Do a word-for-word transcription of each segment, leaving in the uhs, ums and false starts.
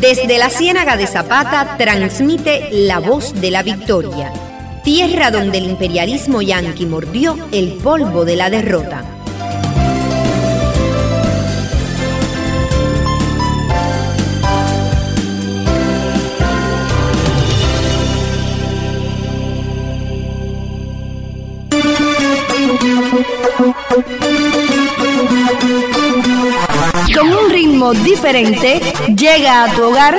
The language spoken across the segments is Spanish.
Desde la Ciénaga de Zapata transmite La Voz de la Victoria, tierra donde el imperialismo yanqui mordió el polvo de la derrota. Con un ritmo diferente, llega a tu hogar.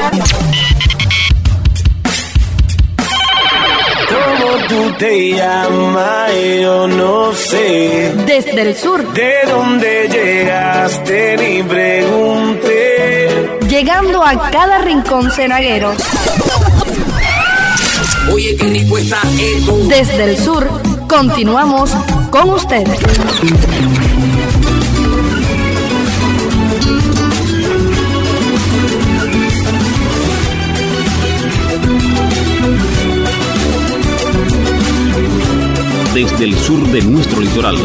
¿Cómo tú te llamas? Yo no sé. Desde el sur. ¿De dónde llegaste? Ni pregunté. Llegando a cada rincón cenaguero. Oye, qué rico está esto. Desde el sur, continuamos con ustedes. Desde el sur de nuestro litoral.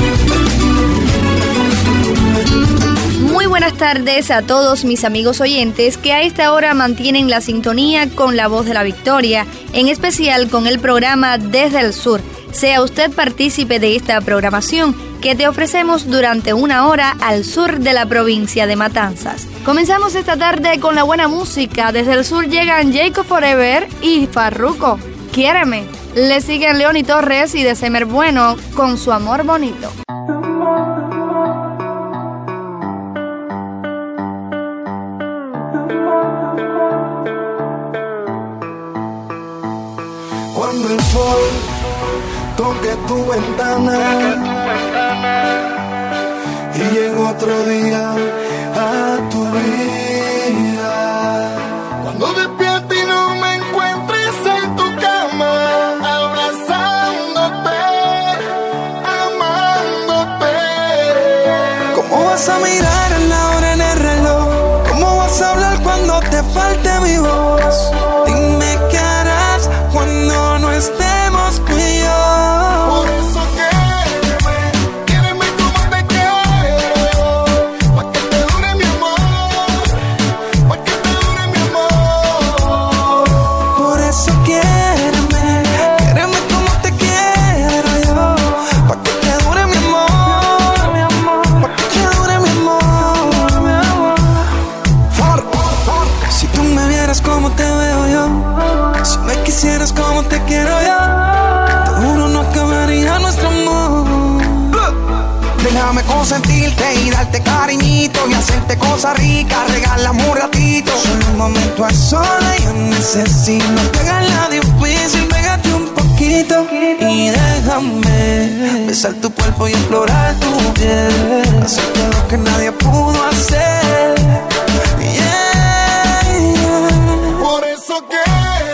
Muy buenas tardes a todos mis amigos oyentes que a esta hora mantienen la sintonía con La Voz de la Victoria, en especial con el programa Desde el Sur. Sea usted partícipe de esta programación que te ofrecemos durante una hora al sur de la provincia de Matanzas. Comenzamos esta tarde con la buena música. Desde el sur llegan Jacob Forever y Farruko, Quiéreme. Le siguen Leoni Torres y December Bueno con Su Amor Bonito. Cuando el sol toque tu ventana y llega otro día a tu vida, cuando despiertes y no me encuentres en tu cama, abrazándote, amándote. ¿Cómo vas a mirar en la hora en el reloj? ¿Cómo vas a hablar cuando te falte mi voz? Dime qué harás cuando no estemos tú y yo. Por eso quiéreme, quiéreme como te quiero, pa' que te dure mi amor, pa' que te dure mi amor. Por eso quiéreme, quiéreme como te quiero yo, pa' que te dure mi amor, mi amor, pa' que te dure mi amor, mi amor. For, for. Si tú me vieras como te veo yo, si me quisieras como te quiero yo, te juro no acabaría nuestro amor. Déjame consentirte y darte cariñito y hacerte cosas ricas, regálame un ratito. Solo un momento a solas yo necesito. Pégala difícil, pégate un poquito y déjame besar tu cuerpo y explorar tu piel, hacerte lo que nadie pudo hacer. Yeah, yeah. Por eso que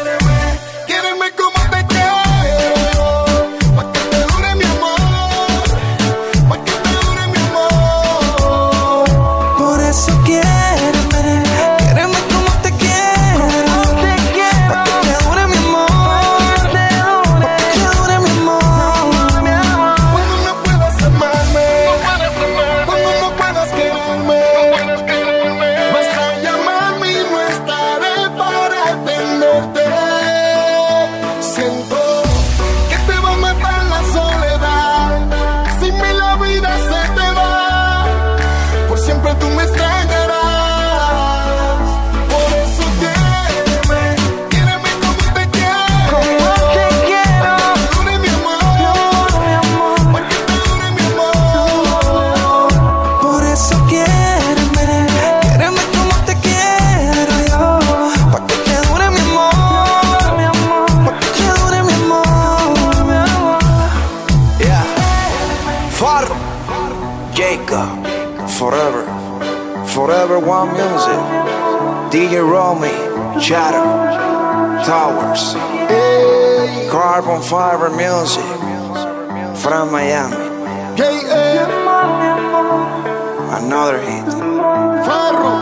Forever, Forever One Music, D J Romy, Chatter, Towers, hey. Carbon Fiber Music, from Miami, J F. Another hit, Farro.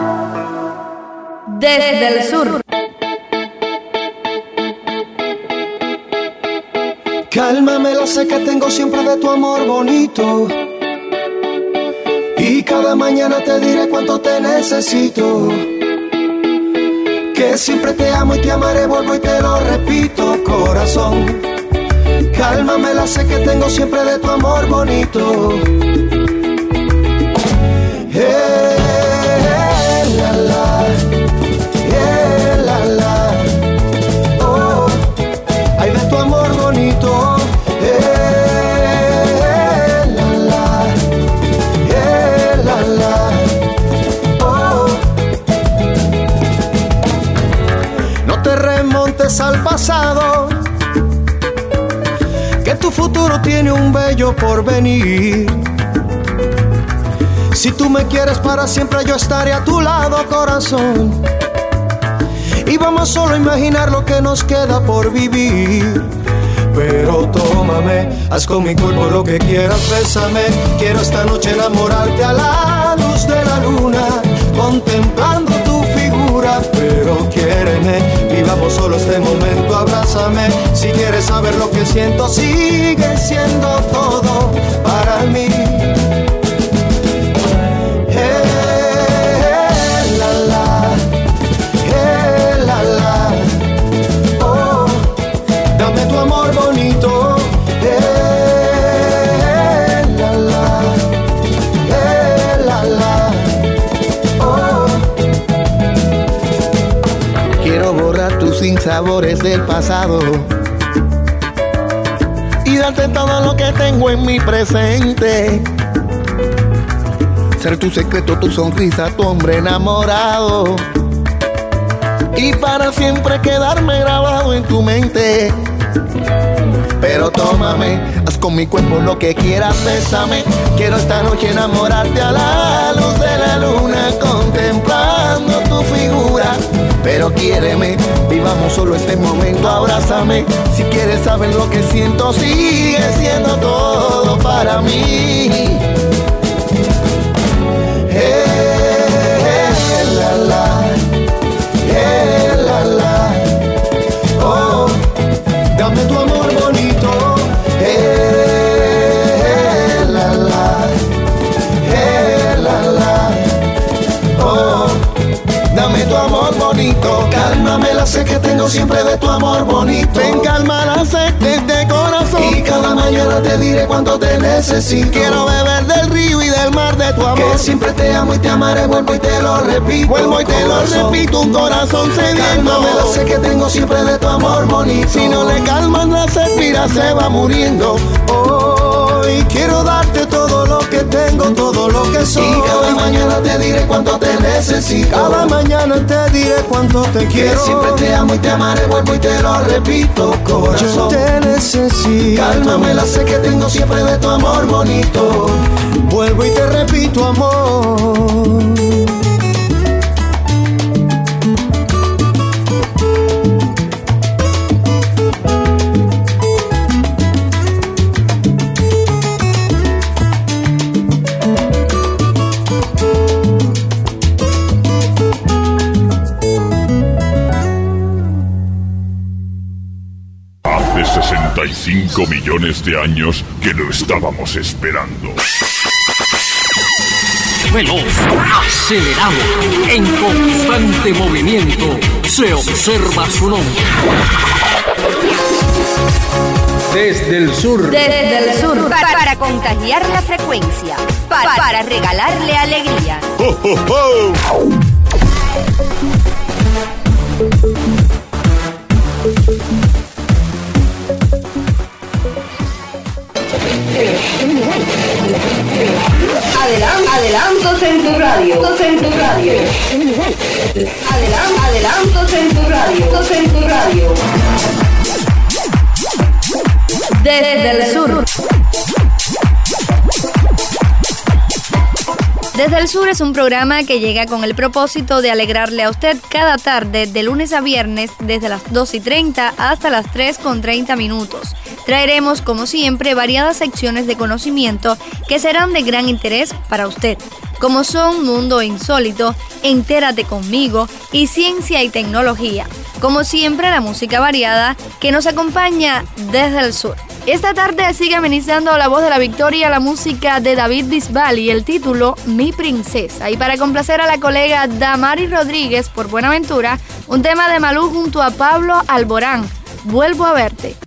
Desde el sur. Cálmame la sed que tengo siempre de tu amor bonito, y cada mañana te diré cuánto te necesito. Que siempre te amo y te amaré, vuelvo y te lo repito, corazón. Cálmamela, sé que tengo siempre de tu amor bonito. Eh, la, la, eh, la, la. Oh, ay, de tu amor bonito. Eh, la, la, eh, la, la. Oh. No te remontes al pasado, que tu futuro tiene un bello porvenir. Si tú me quieres para siempre, yo estaré a tu lado, corazón. Y vamos solo a imaginar lo que nos queda por vivir. Pero tómame, haz con mi cuerpo lo que quieras, bésame. Quiero esta noche enamorarte a la luz de la luna, contemplando tu figura. Pero quiéreme, vivamos solo este momento, abrázame. Si quieres saber lo que siento, sigue siendo todo para mí. Dame tu amor bonito, eh, la, la, eh, la, la, oh. Quiero borrar tus sinsabores del pasado y darte todo lo que tengo en mi presente. Ser tu secreto, tu sonrisa, tu hombre enamorado, y para siempre quedarme grabado en tu mente. Pero tómame, haz con mi cuerpo lo que quieras, bésame. Quiero esta noche enamorarte a la luz de la luna, contemplando tu figura. Pero quiéreme, vivamos solo este momento, abrázame. Si quieres saber lo que siento, sigue siendo todo para mí. Eh, la, la, eh, la, la, oh, dame tu amor bonito, eh, la, la, eh, la, la, oh, dame tu amor bonito. Cálmamela, sé que tengo siempre de tu amor bonito. Ven, calma la sed de este corazón, y cada mañana te diré cuánto te necesito. Quiero beber del río y del mar de tu amor. Que siempre te amo y te amaré, vuelvo y te lo repito. Vuelvo y te corazón. Lo repito, un corazón sediento. Cálmamela, sé que tengo siempre de tu amor bonito. Si no le calmas la sed, mira, se va muriendo. Hoy quiero darte todo lo que tengo, todo lo que soy. Y cada mañana te diré cuánto te necesito. Cada mañana te diré cuánto te quiero. Que siempre te amo y te amaré, vuelvo y te lo repito, corazón. Yo te necesito. Cálmamela, sé que tengo siempre de tu amor bonito. Vuelvo y te repito, amor. sesenta y cinco millones de años que lo estábamos esperando. Veloz, acelerado, en constante movimiento, se observa su nombre. Desde el sur. Desde el sur. Para, para contagiar la frecuencia. Para, para regalarle alegría. ¡Oh, oh, oh! Adelan- adelantos en tu radio. En tu radio. Adelan- adelantos en tu radio. En tu radio. Desde el sur. Desde el Sur es un programa que llega con el propósito de alegrarle a usted cada tarde, de lunes a viernes, desde las dos y treinta hasta las tres con treinta minutos. Traeremos, como siempre, variadas secciones de conocimiento que serán de gran interés para usted, como son Mundo Insólito, Entérate Conmigo y Ciencia y Tecnología. Como siempre, la música variada que nos acompaña desde el sur. Esta tarde sigue amenizando La Voz de la Victoria la música de David Bisbal y el título Mi Princesa. Y para complacer a la colega Damari Rodríguez por Buenaventura, un tema de Malú junto a Pablo Alborán, Vuelvo a verte.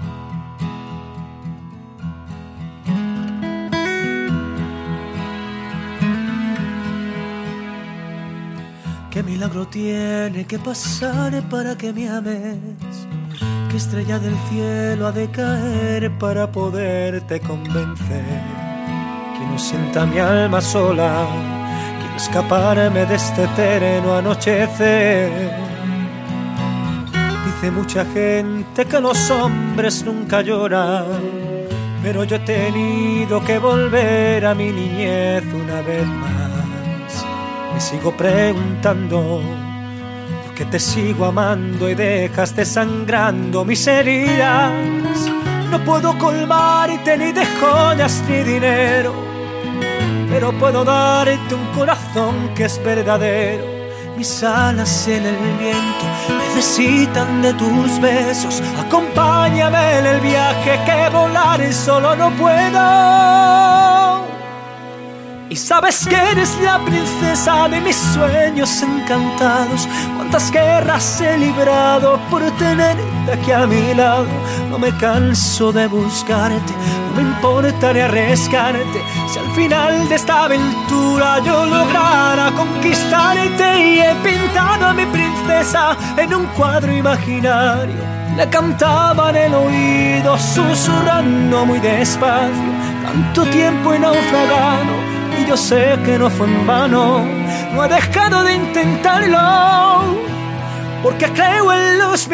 ¿Qué milagro tiene que pasar para que me ames? ¿Qué estrella del cielo ha de caer para poderte convencer? Que no sienta mi alma sola, quiero escaparme de este eterno anochecer. Dice mucha gente que los hombres nunca lloran, pero yo he tenido que volver a mi niñez una vez más. Me sigo preguntando que te sigo amando y dejas desangrando mis heridas. No puedo colmarte ni de joyas ni dinero, pero puedo darte un corazón que es verdadero. Mis alas en el viento necesitan de tus besos. Acompáñame en el viaje que volar solo no puedo. Y sabes que eres la princesa de mis sueños encantados. Cuántas guerras he librado por tenerte aquí a mi lado. No me canso de buscarte, no me importa ni arriesgarte. Si al final de esta aventura yo lograra conquistarte. Y he pintado a mi princesa en un cuadro imaginario. Le cantaba en el oído susurrando muy despacio. Tanto tiempo he naufragado y yo sé que no fue en vano. No he dejado de intentarlo, porque creo en los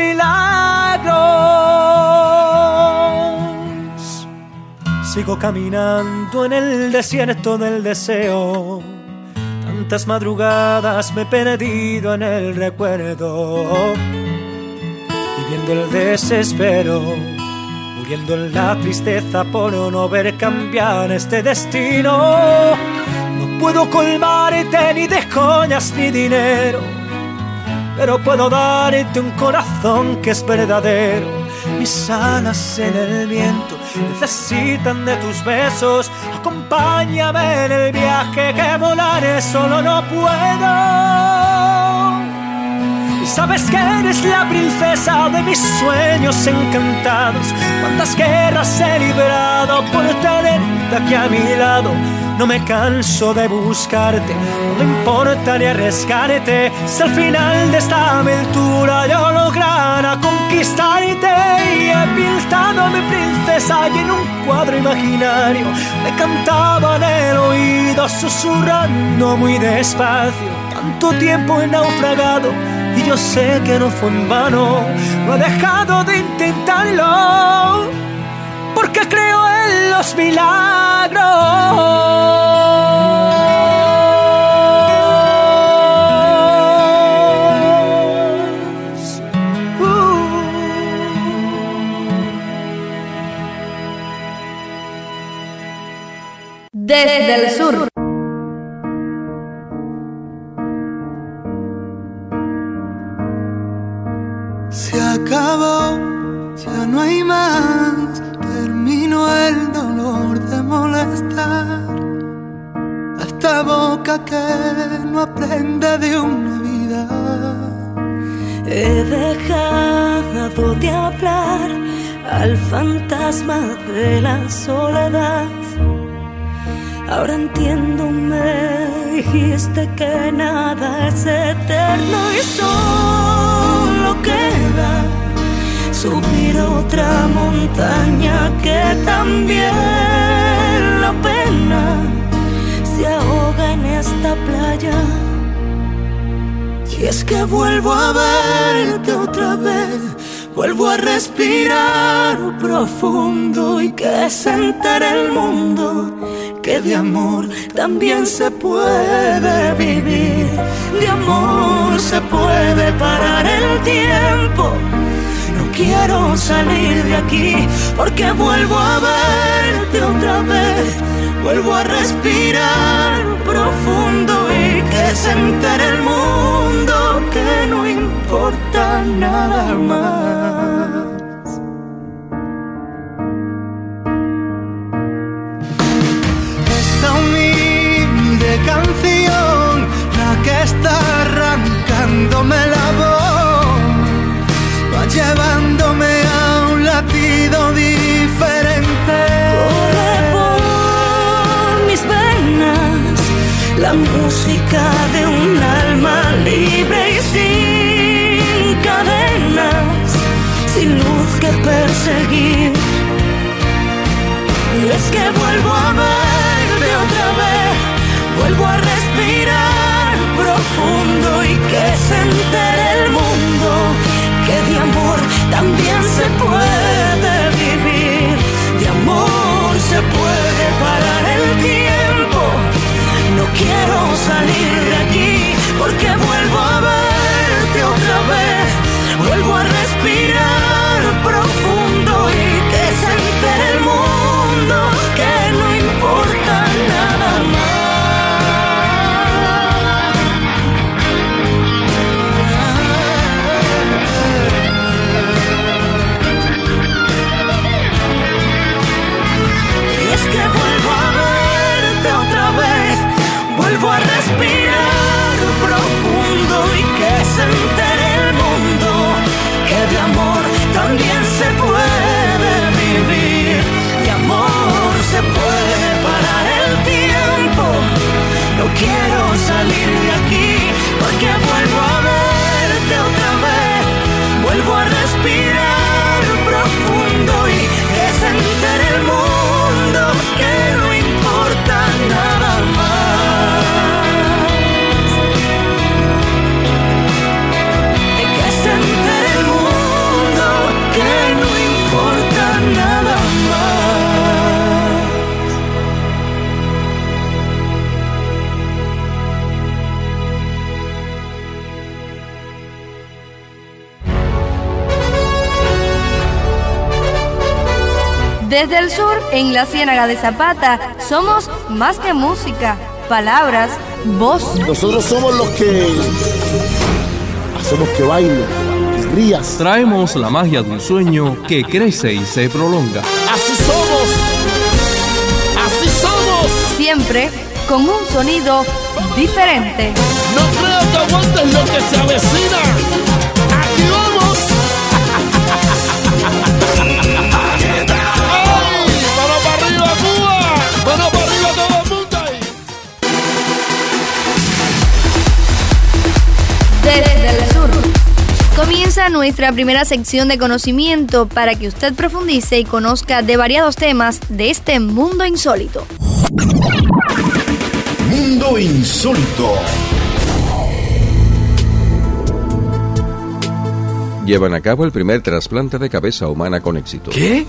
milagros. Sigo caminando en el desierto del deseo. Tantas madrugadas me he perdido en el recuerdo, viviendo el desespero, muriendo en la tristeza por no ver cambiar este destino. No puedo colmarte ni de joyas ni dinero, pero puedo darte un corazón que es verdadero. Mis alas en el viento necesitan de tus besos. Acompáñame en el viaje que volaré solo no puedo. Y sabes que eres la princesa de mis sueños encantados. Cuántas guerras he librado por tenerte aquí a mi lado. No me canso de buscarte, no me importa ni arriesgarte. Si al final de esta aventura yo lograra conquistarte. Y he pintado a mi princesa y en un cuadro imaginario me cantaba en el oído susurrando muy despacio. Tanto tiempo he naufragado y yo sé que no fue en vano. No he dejado de intentarlo, porque creo en los milagros. Desde el sur. Se acabó, ya no hay más. Terminó el dolor de molestar a esta boca que no aprende de una vida. He dejado de hablar al fantasma de la soledad. Ahora entiendo, me dijiste que nada es eterno y solo queda subir otra montaña, que también la pena se ahoga en esta playa. Y es que vuelvo a verte otra vez, vuelvo a respirar profundo y que se entere el mundo que de amor también se puede vivir. De amor se puede parar el tiempo. No quiero salir de aquí porque vuelvo a verte otra vez, vuelvo a respirar profundo y que se entere el mundo que no importa nada más. qué canción la que está arrancándome la voz, va llevándome a un latido diferente. Corre por mis venas la música de un alma libre y sin cadenas, sin luz que perseguir. Y es que vuelvo a verte otra vez, vuelvo a respirar profundo y que se entere el mundo que de amor también se puede vivir, de amor se puede parar el tiempo. No quiero salir de aquí porque vuelvo a verte otra vez, vuelvo a respirar profundo y que se entere el mundo que no importa nada más. Y es que vuelvo a verte otra vez, vuelvo a respirar profundo y que se entere el mundo que de amor también se puede vivir, de amor se puede parar el tiempo. No quiero salir de aquí porque vuelvo a verte otra vez, vuelvo a respirar profundo y que se entere el mundo que no importa nada más. Que se entere el mundo que no importa nada más. Desde el sur, en la Ciénaga de Zapata, somos más que música, palabras, voz. Nosotros somos los que hacemos que baile, que rías. Traemos la magia de un sueño que crece y se prolonga. Así somos, así somos. Siempre con un sonido diferente. No creo que aguantes lo que se avecina. Aquí vamos. Desde el sur comienza nuestra primera sección de conocimiento para que usted profundice y conozca de variados temas de este mundo insólito. Mundo insólito. Llevan a cabo el primer trasplante de cabeza humana con éxito. ¿Qué?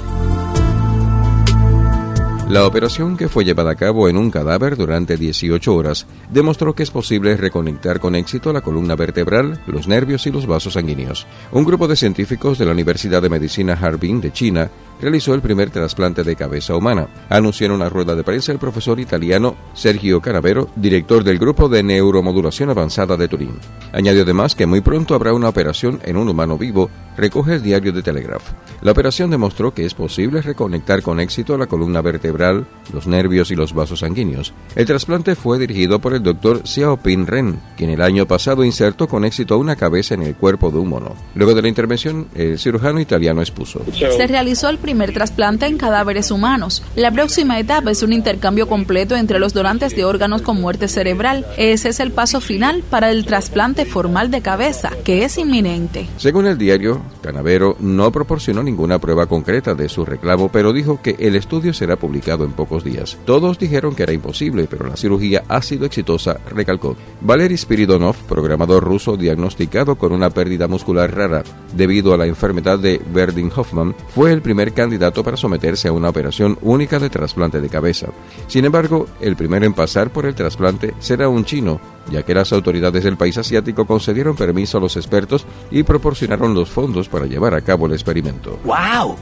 La operación, que fue llevada a cabo en un cadáver durante dieciocho horas, demostró que es posible reconectar con éxito la columna vertebral, los nervios y los vasos sanguíneos. Un grupo de científicos de la Universidad de Medicina Harbin de China realizó el primer trasplante de cabeza humana. Anunció en una rueda de prensa el profesor italiano Sergio Canavero, director del Grupo de Neuromodulación Avanzada de Turín. Añadió además que muy pronto habrá una operación en un humano vivo, recoge el diario The Telegraph. La operación demostró que es posible reconectar con éxito la columna vertebral, los nervios y los vasos sanguíneos. El trasplante fue dirigido por el doctor Xiaoping Ren, quien el año pasado insertó con éxito una cabeza en el cuerpo de un mono. Luego de la intervención, el cirujano italiano expuso: Se realizó el primer trasplante en cadáveres humanos. La próxima etapa es un intercambio completo entre los donantes de órganos con muerte cerebral. Ese es el paso final para el trasplante formal de cabeza, que es inminente. Según el diario, Canavero no proporcionó ninguna prueba concreta de su reclamo, pero dijo que el estudio será publicado en pocos días. Todos dijeron que era imposible, pero la cirugía ha sido exitosa, recalcó. Valery Spiridonov, programador ruso diagnosticado con una pérdida muscular rara debido a la enfermedad de Erding-Hoffmann, fue el primer candidato para someterse a una operación única de trasplante de cabeza. Sin embargo, el primero en pasar por el trasplante será un chino, ya que las autoridades del país asiático concedieron permiso a los expertos y proporcionaron los fondos para llevar a cabo el experimento. ¡Wow!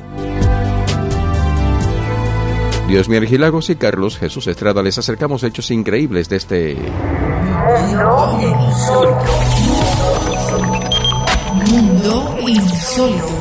Dios Gilagos y Carlos Jesús Estrada les acercamos hechos increíbles de este Mundo Insólito. Mundo Insólito.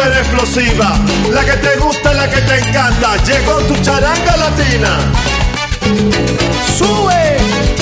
súper explosiva, la que te gusta, la que te encanta. Llegó tu charanga latina. ¡Sube!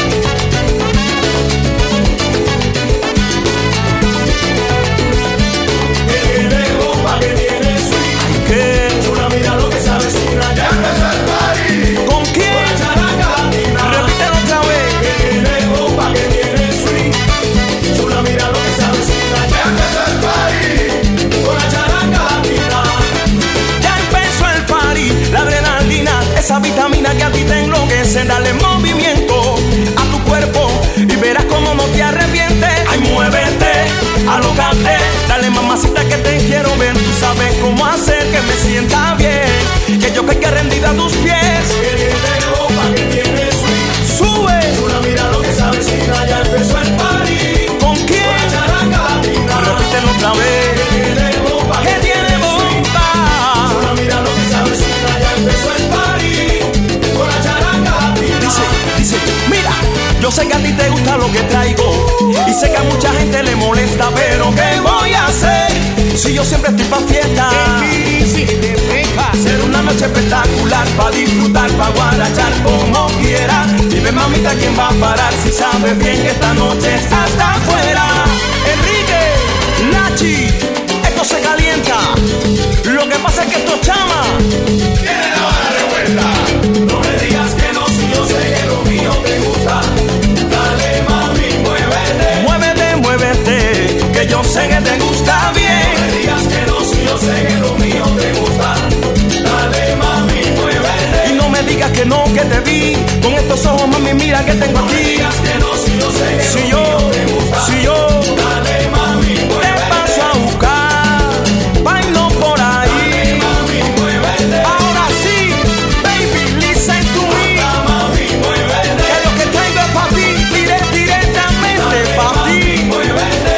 Que tiene bomba, que tiene swing. Ay, qué chula, mira lo que sabes, una ya empezó el party. ¿Con quién? Con la charanga latina. Repítelo otra vez. Que tiene bomba, que tiene swing. Chula, mira lo que sabes, una ya empezó el party. Con la charanga latina. Ya empezó el party, la adrenalina, esa vitamina que a ti te enloquece. Dale movimiento a tu cuerpo y verás cómo no te arrepientes. Ay, muévete, alócate, dale mamacita que te quiero ver. Tú sabes cómo hacer que me sienta bien, que yo caiga rendida a tus pies. Que tiene bomba, que tiene swing. Sube, chula, mira lo que sabes, China, ya empezó el party. ¿Con quién? Con la charanga latina. Repítelo otra vez. Que tiene bomba, que tiene bomba. Chula, mira lo que sabes, China, ya empezó el party. Con la charanga latina. Dice, dice, mira, yo sé que a ti te gusta lo que traigo y sé que a mucha gente le molesta, pero ¿qué voy a hacer si yo siempre estoy pa' fiesta? Hacer una noche espectacular, pa' disfrutar, pa' guarachar como quiera. Dime mamita, ¿quién va a parar si sabes bien que esta noche está hasta afuera? Enrique, Nachi, esto se calienta. Lo que pasa es que esto chama tiene la vara revuelta. No me digas que no, si yo sé que lo mío te gusta. Dale mami, muévete, muévete, muévete, que yo sé que te gusta bien. No me digas que no, si yo sé que lo mío te gusta. Dale mami, muévete. Y no me digas que no, que te vi con estos ojos, mami, mira que tengo aquí. No me digas que no, si yo sé que si lo yo, mío te gusta. Si yo, dale mami, muévete. Te paso a buscar, bailo por ahí. Dale mami, muévete. Ahora sí, baby, listen to me. Anda, mami, muévete. Que lo que traigo es pa' ti, direct, directamente pa' ti. Muévete.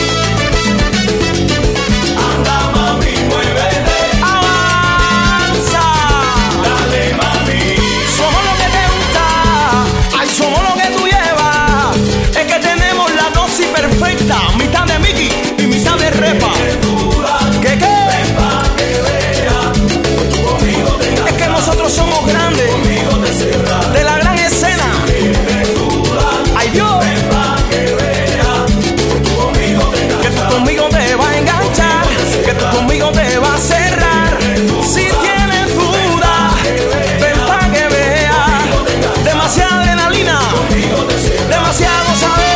Anda, mami, muévete. Avanza. Dale, mami. Somos lo que te gusta. Ay, somos lo que tú llevas. Es que tenemos la dosis perfecta. Mitad de Mickey y mitad de Repa. ¿Qué qué? Ven pa' que vea. Conmigo te es que nosotros somos grandes. Conmigo te cerras. De la gran escena. Ay, Dios. Ven pa' que vea. Conmigo te que tú conmigo te vas a enganchar. Que tú conmigo te vas a cerrar. Si tienes duda, ven pa' que vea. Demasiada adrenalina. Demasiado saber.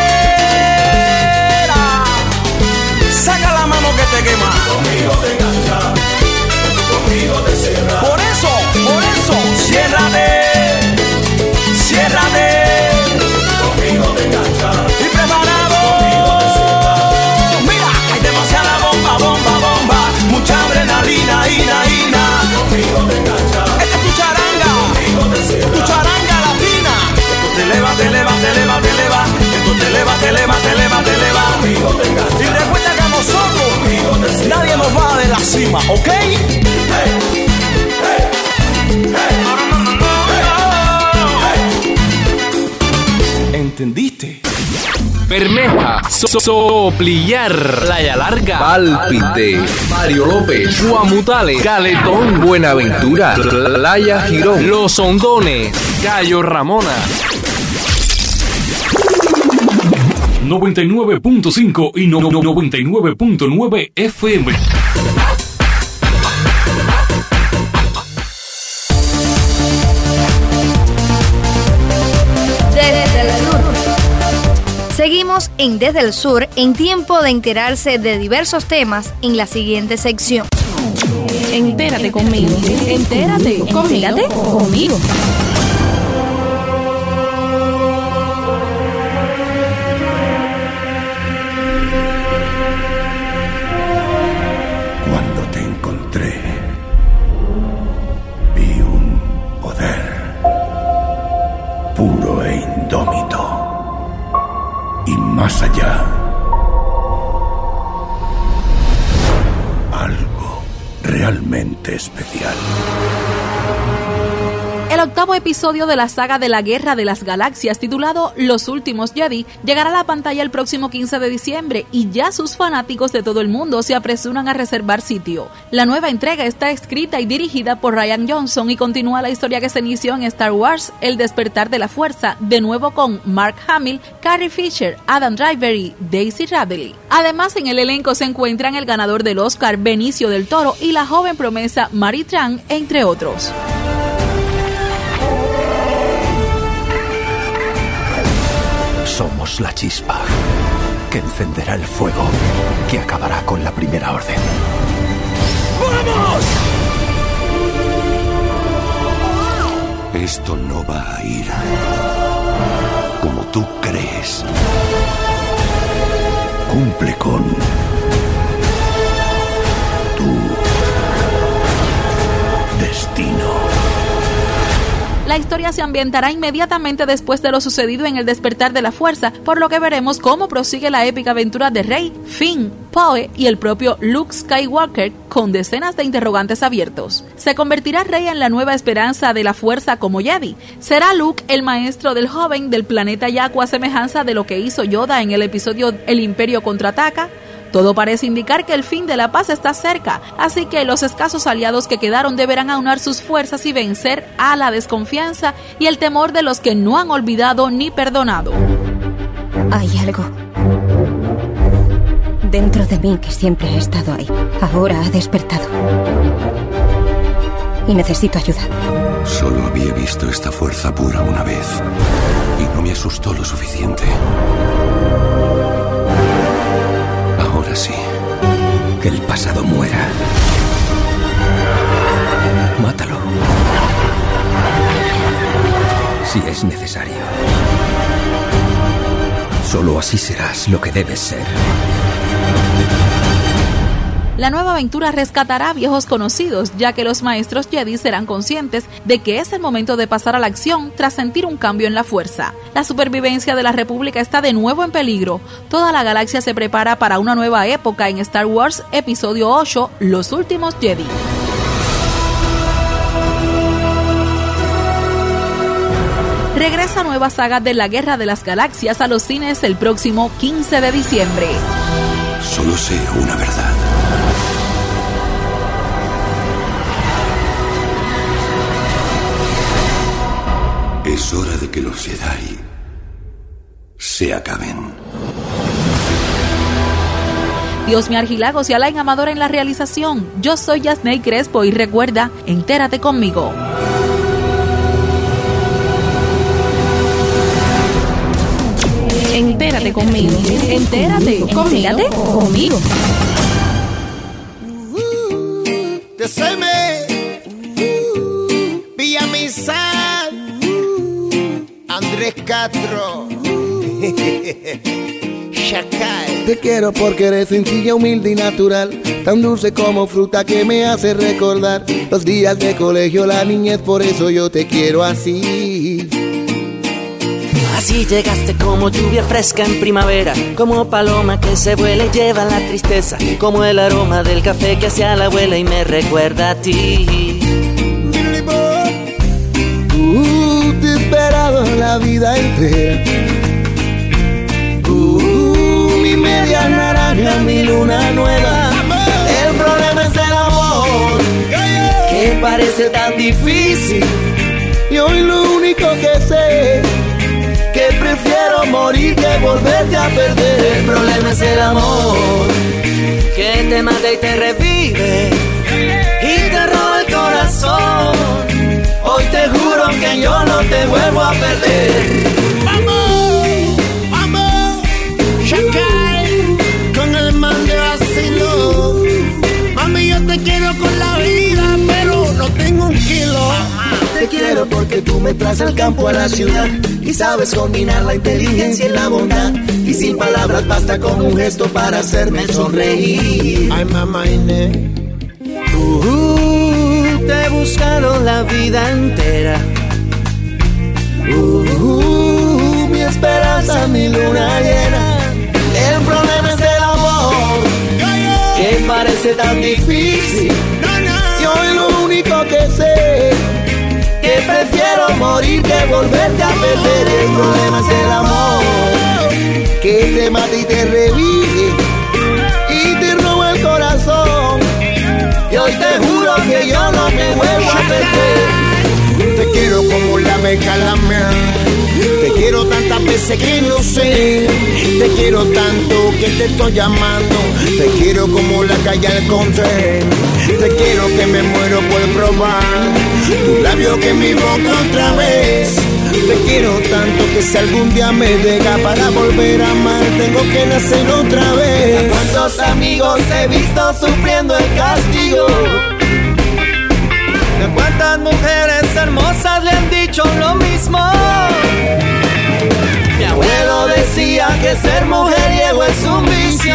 Saca la mano que te quema. Conmigo te engancha, conmigo te cierra. Por eso, por eso, ciérrate, ciérrate. Conmigo te engancha. Y preparado. Conmigo te cierra. Mira, hay demasiada bomba, bomba, bomba. Mucha adrenalina, ina, ina. Conmigo te engancha. Esta es tu charanga. Conmigo te cierra. Tu charanga latina. Esto te eleva, te eleva, te eleva, te eleva. Esto te eleva, te eleva, te eleva, te eleva. Conmigo te engancha. Y recuerda que a nosotros nadie nos va de la cima, ¿ok? Hey, hey, hey. ¿Entendiste? Bermeja, so Soplillar, Playa Larga, Pálpite, Mario López, Guamutales, Caletón, Buenaventura, Playa Girón, Los Hondones, Cayo Ramona. noventa y nueve punto cinco y no, no, noventa y nueve punto nueve F M. Desde el sur. Seguimos en Desde el Sur, en tiempo de enterarse de diversos temas en la siguiente sección. Entérate conmigo. Entérate conmigo. Entérate conmigo. Cuando te encontré, vi un poder puro e indómito. Y más allá, algo realmente especial. El octavo episodio de la saga de la Guerra de las Galaxias, titulado Los Últimos Jedi, llegará a la pantalla el próximo quince de diciembre y ya sus fanáticos de todo el mundo se apresuran a reservar sitio. La nueva entrega está escrita y dirigida por Rian Johnson y continúa la historia que se inició en Star Wars El Despertar de la Fuerza, de nuevo con Mark Hamill, Carrie Fisher, Adam Driver y Daisy Ridley. Además, en el elenco se encuentran el ganador del Oscar Benicio del Toro y la joven promesa Mary Tran, entre otros. Somos la chispa que encenderá el fuego, que acabará con la Primera Orden. ¡Vamos! Esto no va a ir como tú crees. Cumple con tu destino. La historia se ambientará inmediatamente después de lo sucedido en El Despertar de la Fuerza, por lo que veremos cómo prosigue la épica aventura de Rey, Finn, Poe y el propio Luke Skywalker, con decenas de interrogantes abiertos. ¿Se convertirá Rey en la nueva esperanza de la Fuerza como Jedi? ¿Será Luke el maestro del joven del planeta Yaku a semejanza de lo que hizo Yoda en el episodio El Imperio Contraataca? Todo parece indicar que el fin de la paz está cerca, así que los escasos aliados que quedaron deberán aunar sus fuerzas y vencer a la desconfianza y el temor de los que no han olvidado ni perdonado. Hay algo dentro de mí que siempre ha estado ahí. Ahora ha despertado. Y necesito ayuda. Solo había visto esta fuerza pura una vez y no me asustó lo suficiente. Ahora sí. Que el pasado muera. Mátalo. Si es necesario. Solo así serás lo que debes ser. La nueva aventura rescatará a viejos conocidos, ya que los maestros Jedi serán conscientes de que es el momento de pasar a la acción tras sentir un cambio en la fuerza. La supervivencia de la República está de nuevo en peligro. Toda la galaxia se prepara para una nueva época en Star Wars Episodio ocho, Los Últimos Jedi. Regresa nueva saga de la Guerra de las Galaxias a los cines el próximo quince de diciembre. Solo sé una verdad. Es hora de que los Jedi se acaben. Diosmi Argilagos y Alain Amador en la realización. Yo soy Yasney Crespo y recuerda, entérate conmigo. Entérate conmigo. Entérate conmigo. Entérate conmigo. Te se me Villa Misal Andrés Castro Chacal. Te quiero porque eres sencilla, humilde y natural, tan dulce como fruta que me hace recordar los días de colegio, la niñez, por eso yo te quiero así. Así llegaste como lluvia fresca en primavera, como paloma que se vuela y lleva la tristeza, como el aroma del café que hacia la abuela y me recuerda a ti. Uh, te he esperado la vida entera. Uh, mi media naranja, mi luna nueva. El problema es el amor, que parece tan difícil. Y hoy lo único que sé, que prefiero morir que volverte a perder. El problema es el amor, que te mata y te revive y te roba el corazón. Hoy te juro que yo no te vuelvo a perder. Vamos, vamos, Chacal, con el man de vacilo. Mami, yo te quiero con la vida, pero no tengo un kilo. Te quiero porque tú me traes al campo a la ciudad y sabes combinar la inteligencia y la bondad. Y sin palabras basta con un gesto para hacerme sonreír. Ay, mamá Inés. Uh, te he buscado la vida entera. Uh, mi esperanza, mi luna llena. El problema es el amor, que parece tan difícil. Y hoy lo único que sé, que prefiero morir que volverte a perder. El problema es el amor que te mata y te revive y te roba el corazón. Y hoy te juro que yo no me vuelvo a perder. Te quiero como la Calamar, te quiero tantas veces que no sé. Te quiero tanto que te estoy llamando. Te quiero como la calle al Contré. Te quiero que me muero por probar tu labio que mi boca otra vez. Te quiero tanto que si algún día me deja para volver a amar, tengo que nacer otra vez. ¿Cuántos amigos he visto sufriendo el castigo? ¿De cuántas mujeres hermosas le han dicho lo mismo? Mi abuelo decía que ser mujeriego es un vicio.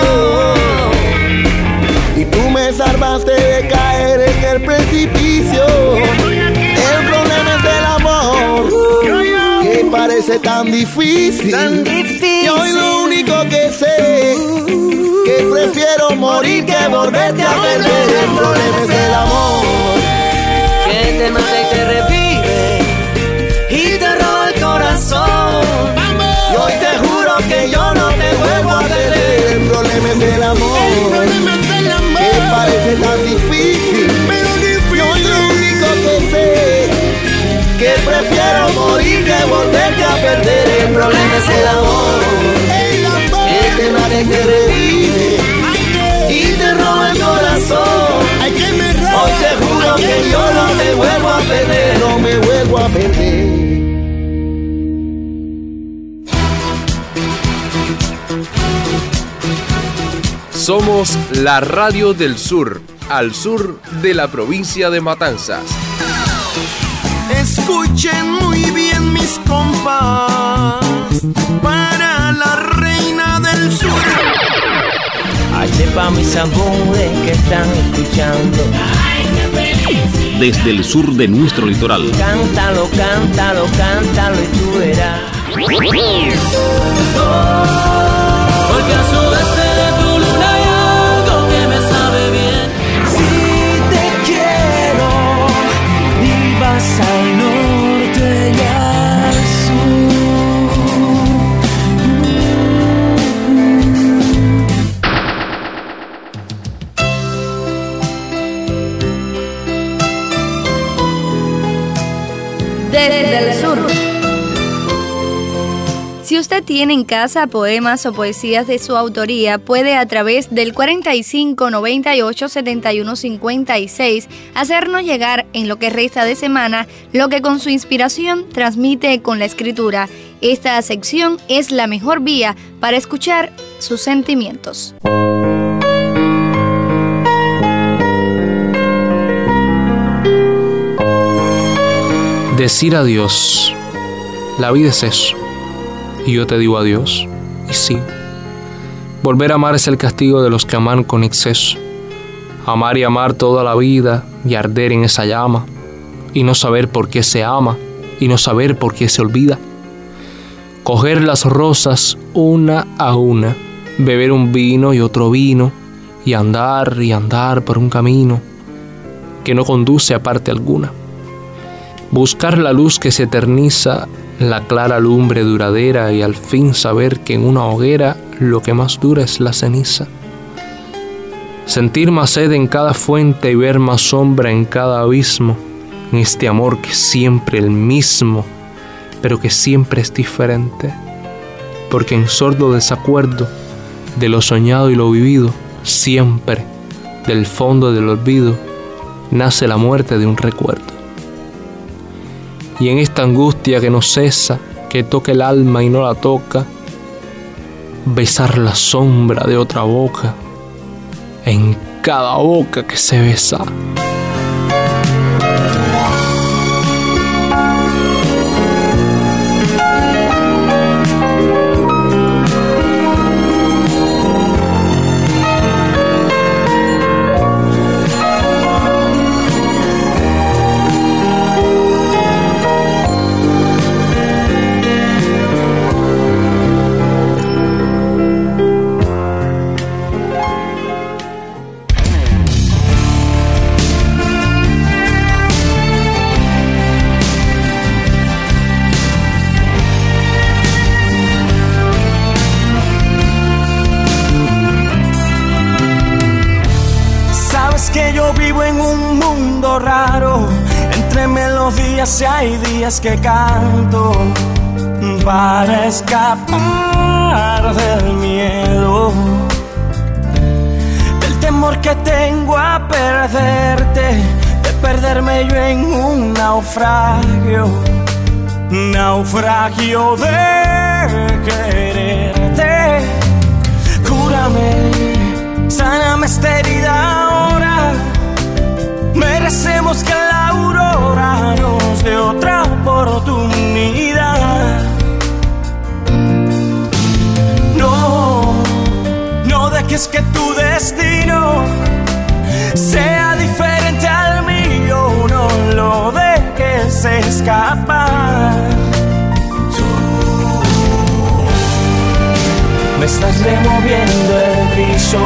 Y tú me salvaste de caer en el precipicio. El problema es el amor, que parece tan difícil. Tan difícil. Y hoy lo único que sé, que prefiero morir que volverte a perder. El problema es el amor, que te mata y te revive y te roba el corazón. Y hoy te juro que yo no te vuelvo a perder. El problema es el amor, que parece tan difícil. Y hoy lo único que sé, que prefiero morir que volverte a perder. El problema es el amor, que te mata y te revive y te roba el corazón. Hoy te juro que yo no me vuelvo a perder, no me vuelvo a perder. Somos la Radio del Sur, al sur de la provincia de Matanzas. Escuchen muy bien mis compas, para la reina del sur. Este pa' mis amores que están escuchando. Desde el sur de nuestro litoral. Cántalo, cántalo, cántalo y tú verás. Oh, porque al sudeste de tu luna hay algo que me sabe bien. Si te quiero y vas al norte y al sur. Desde el sur. Si usted tiene en casa poemas o poesías de su autoría, puede a través del cuarenta y cinco, noventa y ocho, setenta y uno, cincuenta y seis hacernos llegar en lo que resta de semana lo que con su inspiración transmite con la escritura. Esta sección es la mejor vía para escuchar sus sentimientos. Decir adiós. La vida es eso. Y yo te digo adiós. Y sí. Volver a amar es el castigo de los que aman con exceso. Amar y amar toda la vida y arder en esa llama. Y no saber por qué se ama. Y no saber por qué se olvida. Coger las rosas una a una. Beber un vino y otro vino. Y andar y andar por un camino que no conduce a parte alguna. Buscar la luz que se eterniza, la clara lumbre duradera y al fin saber que en una hoguera lo que más dura es la ceniza. Sentir más sed en cada fuente y ver más sombra en cada abismo, en este amor que es siempre el mismo, pero que siempre es diferente. Porque en sordo desacuerdo de lo soñado y lo vivido, siempre del fondo del olvido nace la muerte de un recuerdo. Y en esta angustia que no cesa, que toca el alma y no la toca, besar la sombra de otra boca, en cada boca que se besa. Vivo en un mundo raro, entre melodías y hay días que canto para escapar del miedo, del temor que tengo a perderte, de perderme yo en un naufragio, naufragio de quererte. Cúrame, sáname esta herida ahora. Merecemos que la aurora nos dé otra oportunidad. No, no dejes que tu destino sea diferente al mío, no lo dejes escapar. Tú me estás removiendo el piso,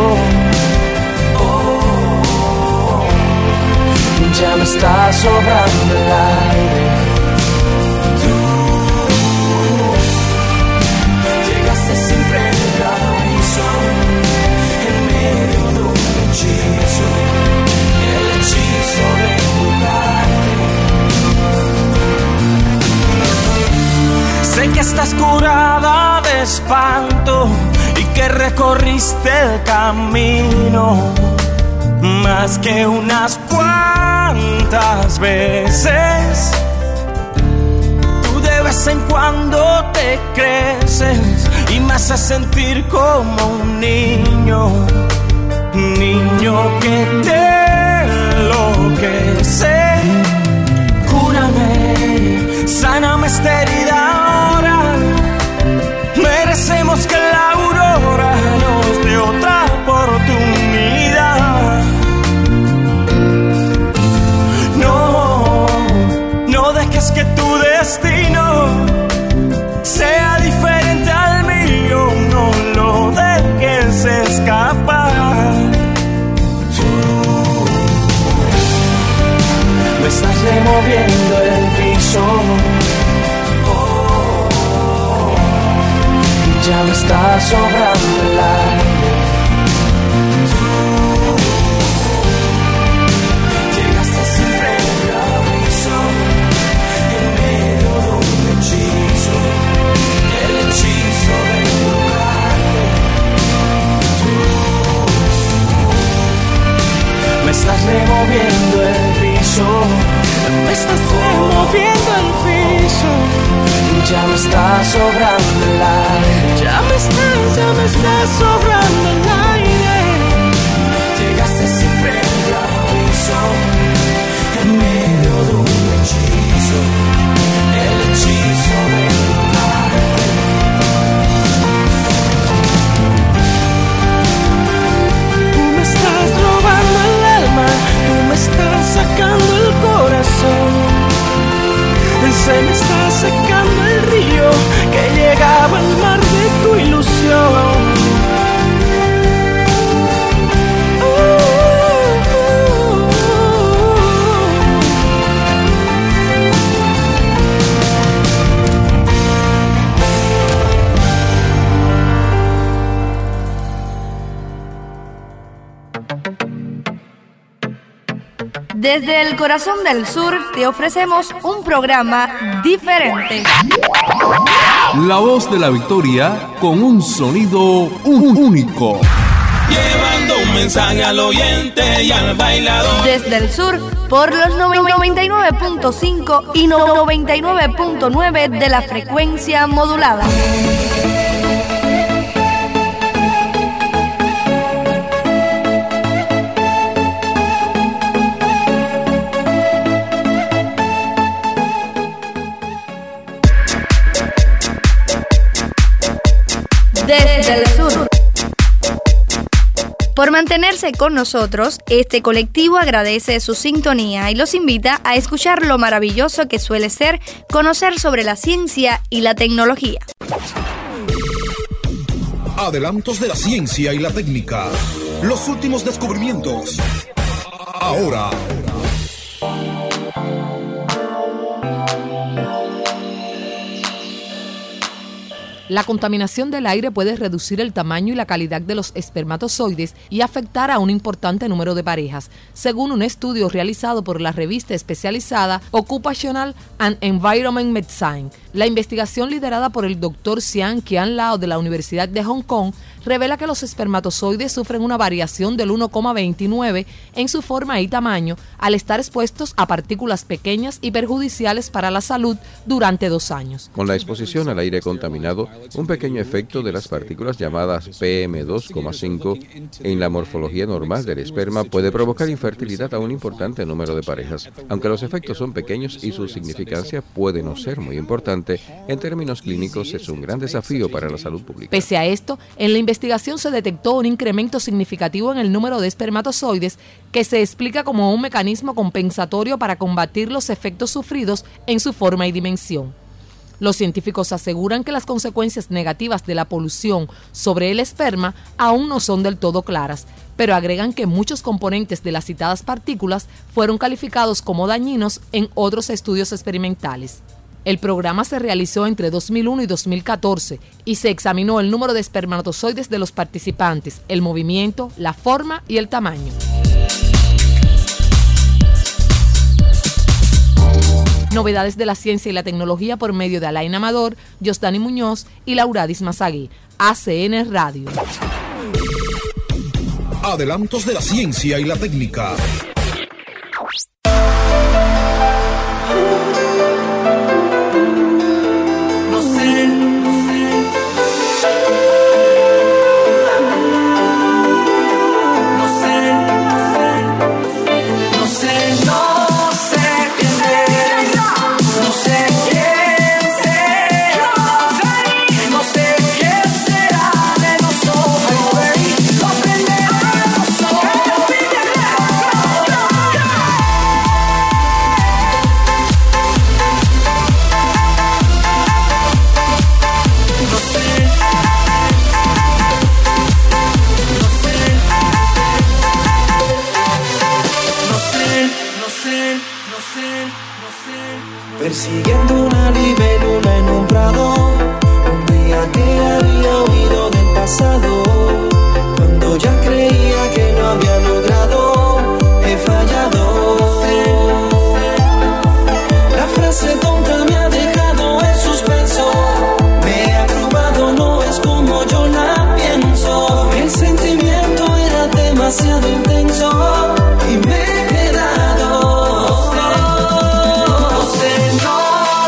oh, ya me está sobrando el aire. Tú llegaste sin previo aviso, en medio de un hechizo, el hechizo de jugarte. Sé que estás curada de espanto y que recorriste el camino más que unas cuantas veces. Tú de vez en cuando te creces y me haces sentir como un niño, niño que te enloquece. Cúrame, sáname esta herida ahora. Merecemos que la aurora nos dé otra oportunidad. No, no dejes que tu destino sea diferente al mío, no lo dejes escapar. Tú me estás removiendo el piso, oh, ya me está sobrando el aire. Tú llegaste sin previo aviso, en medio de un hechizo, el hechizo de jugarte. Tú me estás removiendo el piso, me estás removiendo el piso, ya me está sobrando el aire. Ya me está, ya me está sobrando el aire. Llegaste sin previo aviso, en medio de un hechizo, el hechizo de jugarte. Tú me estás robando el alma, tú me estás sacando el corazón. Se me está secando el río que llegaba al mar de tu ilusión. Uh, Desde el corazón del sur te ofrecemos un programa diferente. La voz de la victoria con un sonido único. Llevando un mensaje al oyente y al bailador. Desde el sur, por los noventa y nueve punto cinco y noventa y nueve punto nueve de la frecuencia modulada. Desde el sur. Por mantenerse con nosotros, este colectivo agradece su sintonía y los invita a escuchar lo maravilloso que suele ser conocer sobre la ciencia y la tecnología. Adelantos de la ciencia y la técnica. Los últimos descubrimientos. Ahora. La contaminación del aire puede reducir el tamaño y la calidad de los espermatozoides y afectar a un importante número de parejas, según un estudio realizado por la revista especializada Occupational and Environment Medicine. La investigación liderada por el doctor Sian Kian Lao de la Universidad de Hong Kong revela que los espermatozoides sufren una variación del uno coma veintinueve en su forma y tamaño al estar expuestos a partículas pequeñas y perjudiciales para la salud durante dos años. Con la exposición al aire contaminado, un pequeño efecto de las partículas llamadas P M dos coma cinco en la morfología normal del esperma puede provocar infertilidad a un importante número de parejas. Aunque los efectos son pequeños y su significancia puede no ser muy importante, en términos clínicos es un gran desafío para la salud pública. Pese a esto, en la investigación se detectó un incremento significativo en el número de espermatozoides que se explica como un mecanismo compensatorio para combatir los efectos sufridos en su forma y dimensión. Los científicos aseguran que las consecuencias negativas de la polución sobre el esperma aún no son del todo claras, pero agregan que muchos componentes de las citadas partículas fueron calificados como dañinos en otros estudios experimentales. El programa se realizó entre dos mil uno y dos mil catorce y se examinó el número de espermatozoides de los participantes, el movimiento, la forma y el tamaño. Novedades de la ciencia y la tecnología por medio de Alain Amador, Josdani Muñoz y Lauradis Mazagui. A C N Radio. Adelantos de la ciencia y la técnica. No sé, no sé. No sé, no sé. No sé, no sé quién es. No sé quién será. No sé qué será de nosotros. Lo aprenderemos nosotros. Persiguiendo una libélula en un prado, un día que había oído del pasado, cuando ya creía que lo había logrado, he fallado. La frase tonta me ha dejado en suspenso, me ha abrumado, no es como yo la pienso. El sentimiento era demasiado intenso y me he quedado. No sé,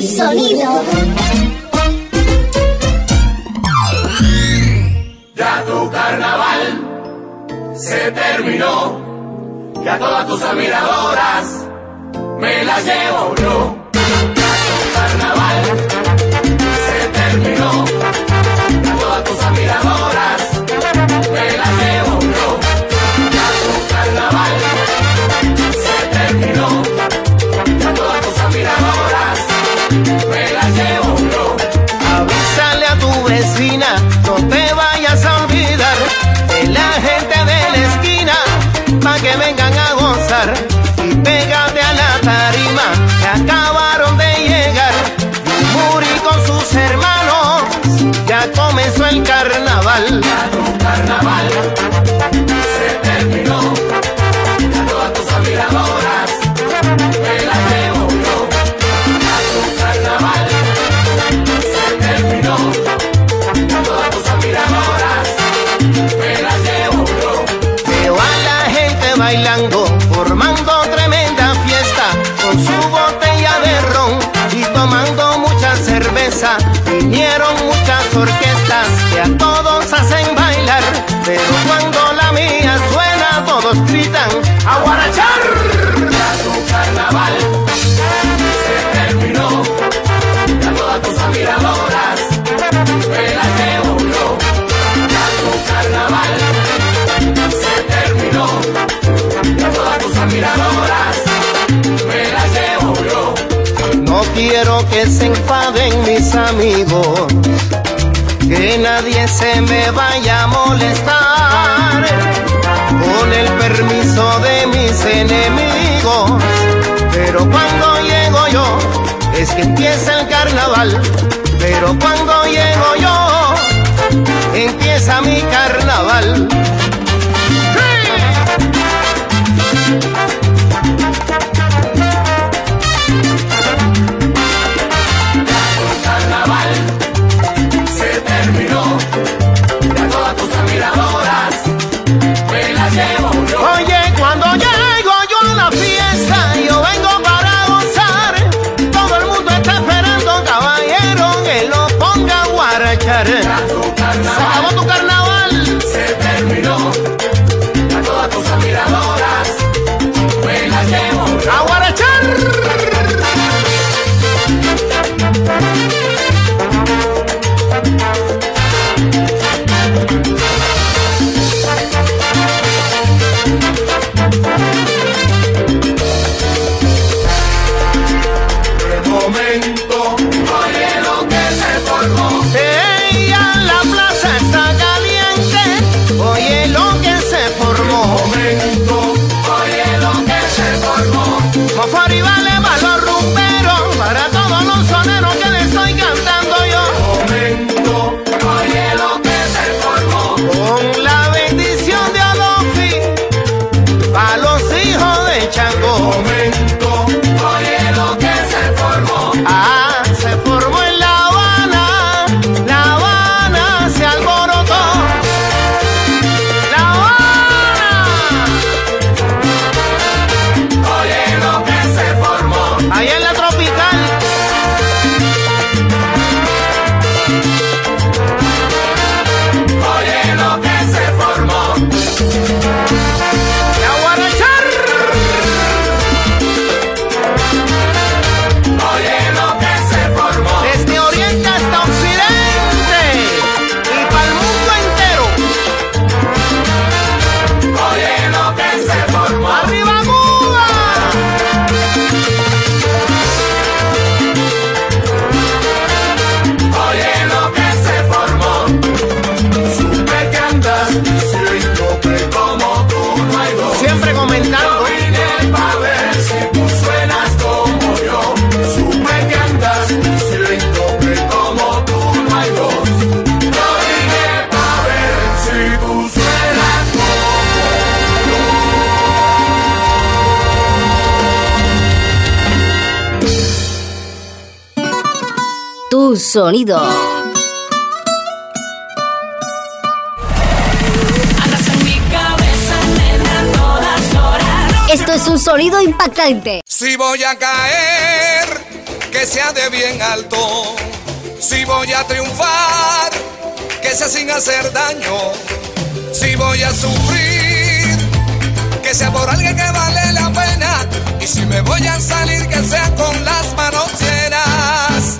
sonido. Ya tu carnaval se terminó. Ya todas tus admiradoras me las llevo yo. Ya tu carnaval se terminó. Ya todas tus admiradoras me las llevo yo. Ya tu carnaval se terminó. Ya todas tus admiradoras me las llevo yo. Avísale a tu vecina, no te vayas a olvidar de la gente de la esquina, pa' que vengan a gozar. Y pégate a la tarima, que acabaron de llegar Muri con sus hermanos, ya comenzó el carnaval. Ya tu carnaval se terminó. Ya todas tus admiradoras me las llevo yo. Ya tu carnaval se terminó. Ya todas tus admiradoras me las llevo yo. Veo a la gente bailando, formando tremenda fiesta, con su botella de ron y tomando mucha cerveza. Vinieron muchas orquestas que a todos hacen bailar, pero cuando la mía suena todos gritan ¡a guarachar! Ya tu carnaval se terminó. Ya todas tus admiradoras me las llevo yo. Ya tu carnaval se terminó. Ya todas tus admiradoras me las llevo yo. No quiero que se enfaden mis amigos, que nadie se me vaya a molestar, con el permiso de mis enemigos. Pero cuando llego yo, es que empieza el carnaval. Pero cuando llego yo, empieza mi carnaval. Se terminó. Ya todas tus admiradoras me las llevo yo. Oye, cuando llego yo a la fiesta, yo vengo para gozar. Todo el mundo está esperando, caballero, que lo ponga a guarachar. Ya tu carnaval, se acabó tu carnaval. Se terminó. Ya todas tus admiradoras me las llevo yo. A guarachar. De momento, oye lo que se formó. Ella, la plaza está caliente. Oye lo que se formó. De momento, oye lo que se formó. Mofari vale para los rumberos, para todos los soneros que les estoy cantando yo. De momento, oye lo que se formó. Con la bendición de Adolfi, para los hijos de Chango. De momento, oye lo que se formó. Ah, se formó en La Habana, La Habana se alborotó. La Habana, Oye lo que se formó. ahí en la tropical. Oye lo que se formó. La guarachar. Oye lo que se formó. Desde oriente hasta occidente y para el mundo entero. Oye lo que se formó. ¡Arriba Cuba! Oye lo que se formó. Supe que andas, siento que como tú no hay dos. Siempre comentando. Yo vine pa' ver si tú suenas como yo. Supe que andas, siento que como tú no hay dos. Yo vine pa' ver si tú suenas como yo. Tu sonido. Esto es un sonido impactante. Si voy a caer que sea de bien alto. Si voy a triunfar, que sea sin hacer daño. Si voy a sufrir, que sea por alguien que vale la pena. Y si me voy a salir, que sea con las manos llenas.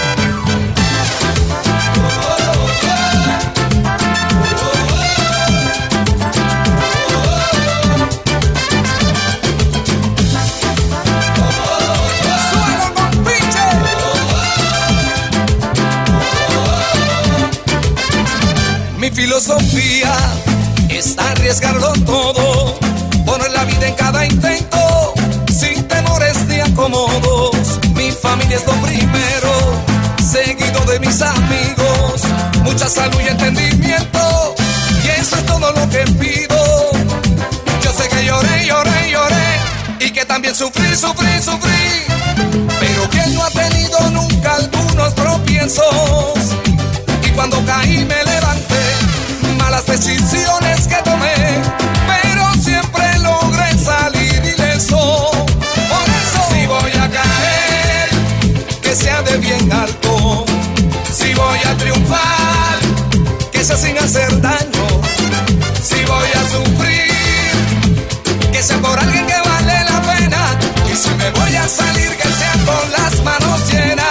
Mi filosofía es arriesgarlo todo, poner la vida en cada intento, sin temores ni acomodos. Mi familia es lo primero, seguido de mis amigos, mucha salud y entendimiento, y eso es todo lo que pido. Yo sé que lloré, lloré, lloré, y que también sufrí, sufrí, sufrí, pero ¿quién no ha tenido nunca algunos tropiezos? Y cuando caí me levanté, malas decisiones que tomé, pero siempre logré salir ileso. Por eso, si voy a caer, que sea de bien alto. Si voy a triunfar, que sea sin hacer daño. Si voy a sufrir, que sea por alguien que vale la pena. Y si me voy a salir, que sea con las manos llenas.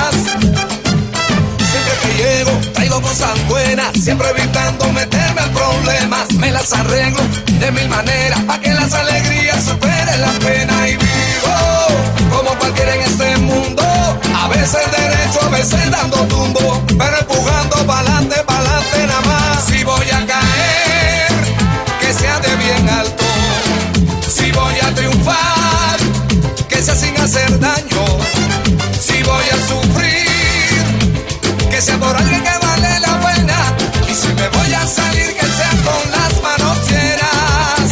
Traigo cosas buenas, siempre evitando meterme en problemas. Me las arreglo de mil maneras, pa' que las alegrías superen la pena. Y vivo como cualquiera en este mundo, a veces derecho, a veces dando tumbo, pero empujando pa'lante, pa'lante nada más. Si voy a caer, que sea de bien alto. Si voy a triunfar, que sea sin hacer daño. Si voy a sufrir, que sea por alguien que vale la pena. Y si me voy a salir, que sea con las manos llenas.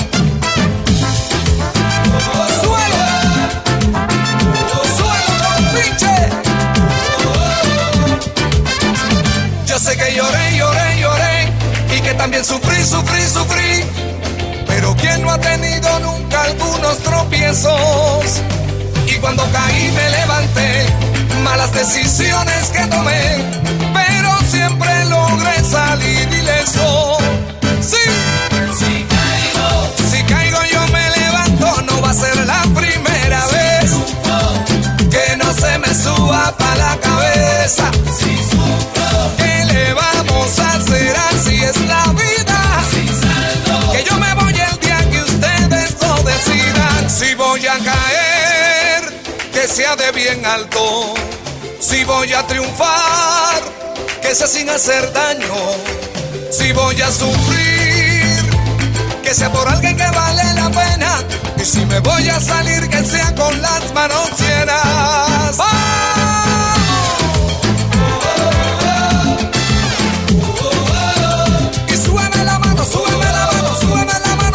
Suelo, suelo, pinche. Yo sé que lloré, lloré, lloré, y que también sufrí, sufrí, sufrí, pero ¿quién no ha tenido nunca algunos tropiezos? Y cuando caí me levanté, malas decisiones que tomé, pero siempre logré salir ileso. Sí, si caigo, si caigo yo me levanto, no va a ser la primera vez que no se me suba pa' la cabeza. Si sufro, ¿qué le vamos a hacer? Así es la vida. Si salgo, que yo me voy el día que ustedes lo decidan. Si voy a caer, que sea de bien alto. Si voy a triunfar, que sea sin hacer daño. Si voy a sufrir, que sea por alguien que vale la pena. Y si me voy a salir, que sea con las manos llenas. ¡Vamos! Y súbeme la mano, súbeme la mano, súbeme la mano.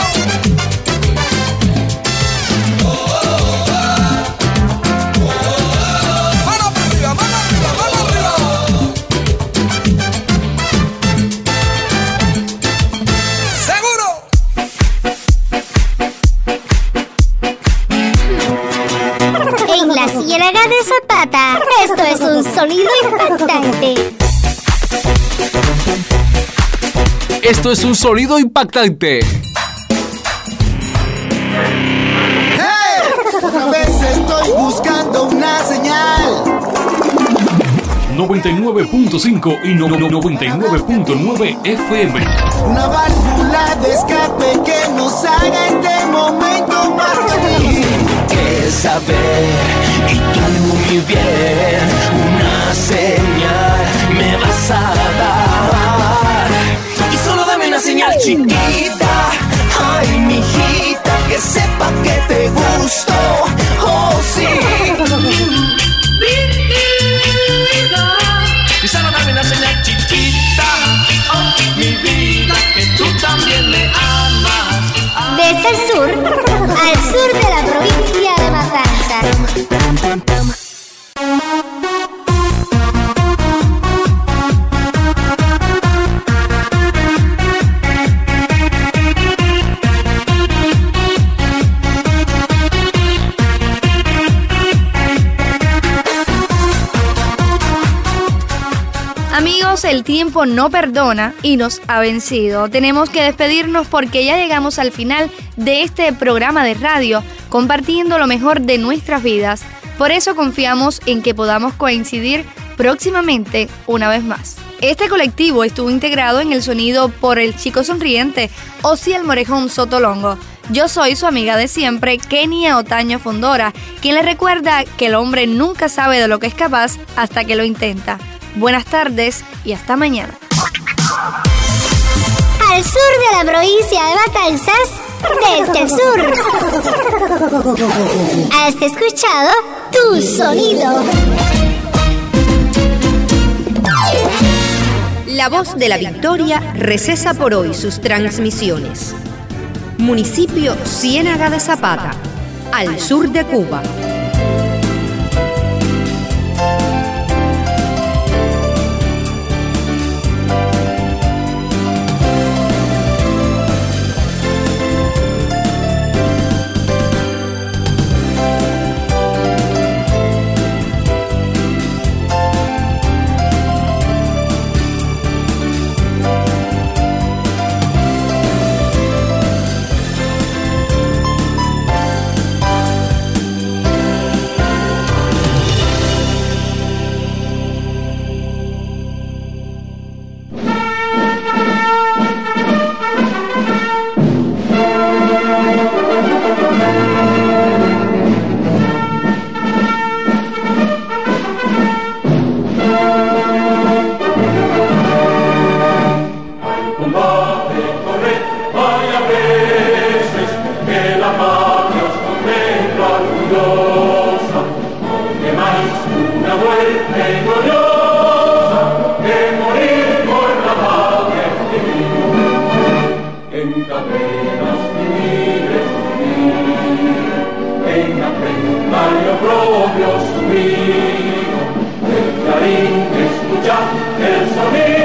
Ciénaga de Zapata, esto es un sonido impactante. Esto es un sonido impactante. ¡Hey! Otra vez estoy buscando una señal. noventa y nueve punto cinco y no, no, noventa y nueve punto nueve F M. Una válvula de escape que nos haga este momento más feliz. Que saber, y tú mi bien, una señal me vas a dar. Y solo dame una señal chiquita, ay mijita, que sepa que te gusto, oh sí. Y solo dame una señal chiquita, oh mi vida, que tú también me amas. Desde el sur, al sur de la provincia de Matanzas. amigos, el tiempo no perdona y nos ha vencido. Tenemos que despedirnos porque ya llegamos al final de este programa de radio, compartiendo lo mejor de nuestras vidas. Por eso confiamos en que podamos coincidir próximamente una vez más. Este colectivo estuvo integrado en el sonido por el chico sonriente Osiel Morejón Sotolongo. Yo soy su amiga de siempre, Kenia Otaño Fondora, quien le recuerda que el hombre nunca sabe de lo que es capaz hasta que lo intenta. Buenas tardes y hasta mañana. Al sur de la provincia de Matanzas, desde el sur. Has escuchado Tu Sonido. La Voz de la Victoria recesa por hoy sus transmisiones. Municipio Ciénaga de Zapata, al sur de Cuba. Propio sumido, el clarín escucha el sonido.